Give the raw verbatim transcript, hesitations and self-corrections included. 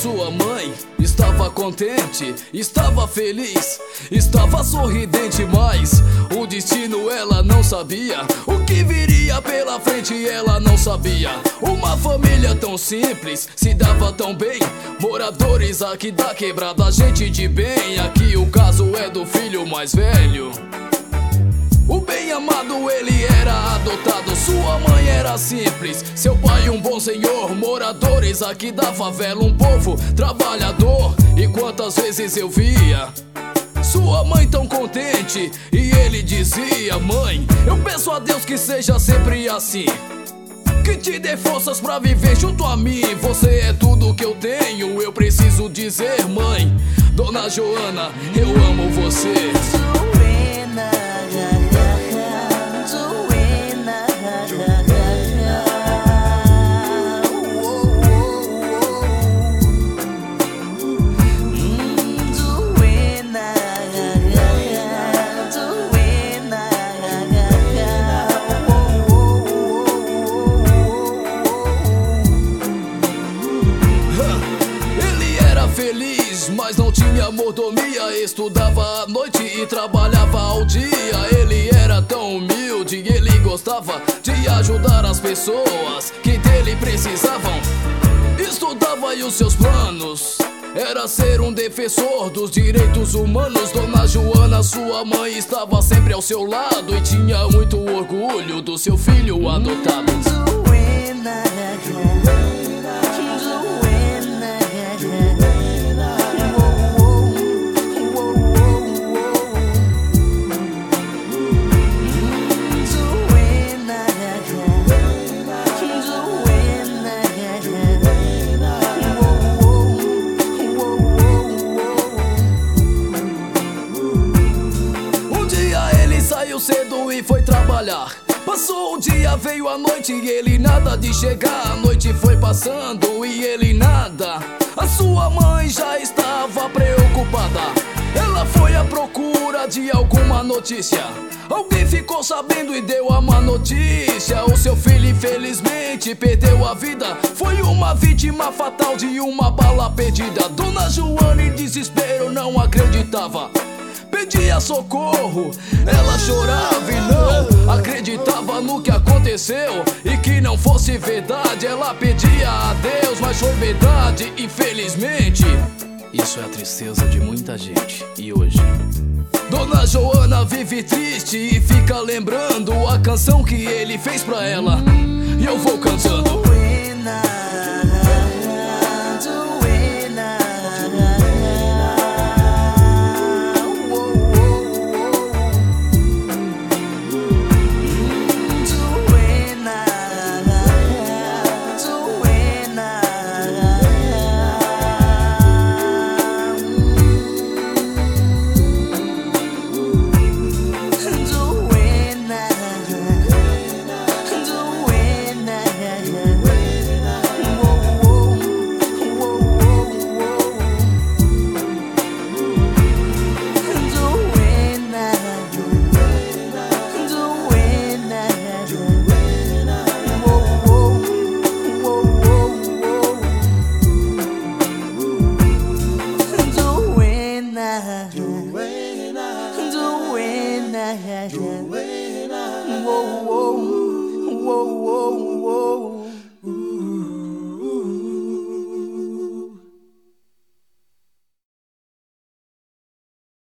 sua mãe estava contente, estava feliz, estava sorridente, mas o destino ela não sabia. O que viria pela frente ela não sabia. Uma família tão simples se dava tão bem. Moradores aqui da quebrada, gente de bem. Aqui o caso é do filho mais velho. O bem amado ele era adotado. Sua mãe era simples, seu pai um bom senhor. Moradores aqui da favela, um povo trabalhador. E quantas vezes eu via sua mãe tão contente e ele dizia: mãe, eu peço a Deus que seja sempre assim, que te dê forças pra viver junto a mim. Você é tudo que eu tenho, eu preciso dizer, mãe, Dona Joana, eu amo você. Feliz, mas não tinha mordomia. Estudava à noite e trabalhava ao dia. Ele era tão humilde, ele gostava de ajudar as pessoas que dele precisavam. Estudava e os seus planos era ser um defensor dos direitos humanos. Dona Joana, sua mãe, estava sempre ao seu lado e tinha muito orgulho do seu filho adotado. Saiu cedo e foi trabalhar. Passou o dia, veio a noite e ele nada de chegar. A noite foi passando e ele nada. A sua mãe já estava preocupada. Ela foi à procura de alguma notícia. Alguém ficou sabendo e deu a má notícia. O seu filho infelizmente perdeu a vida. Foi uma vítima fatal de uma bala perdida. Dona Joana em desespero não acreditava, pedia socorro, ela chorava e não acreditava no que aconteceu. E que não fosse verdade, ela pedia a Deus, mas foi verdade, infelizmente. Isso é a tristeza de muita gente. E hoje Dona Joana vive triste e fica lembrando a canção que ele fez pra ela. E eu vou cantando. Whoa, whoa, whoa, whoa.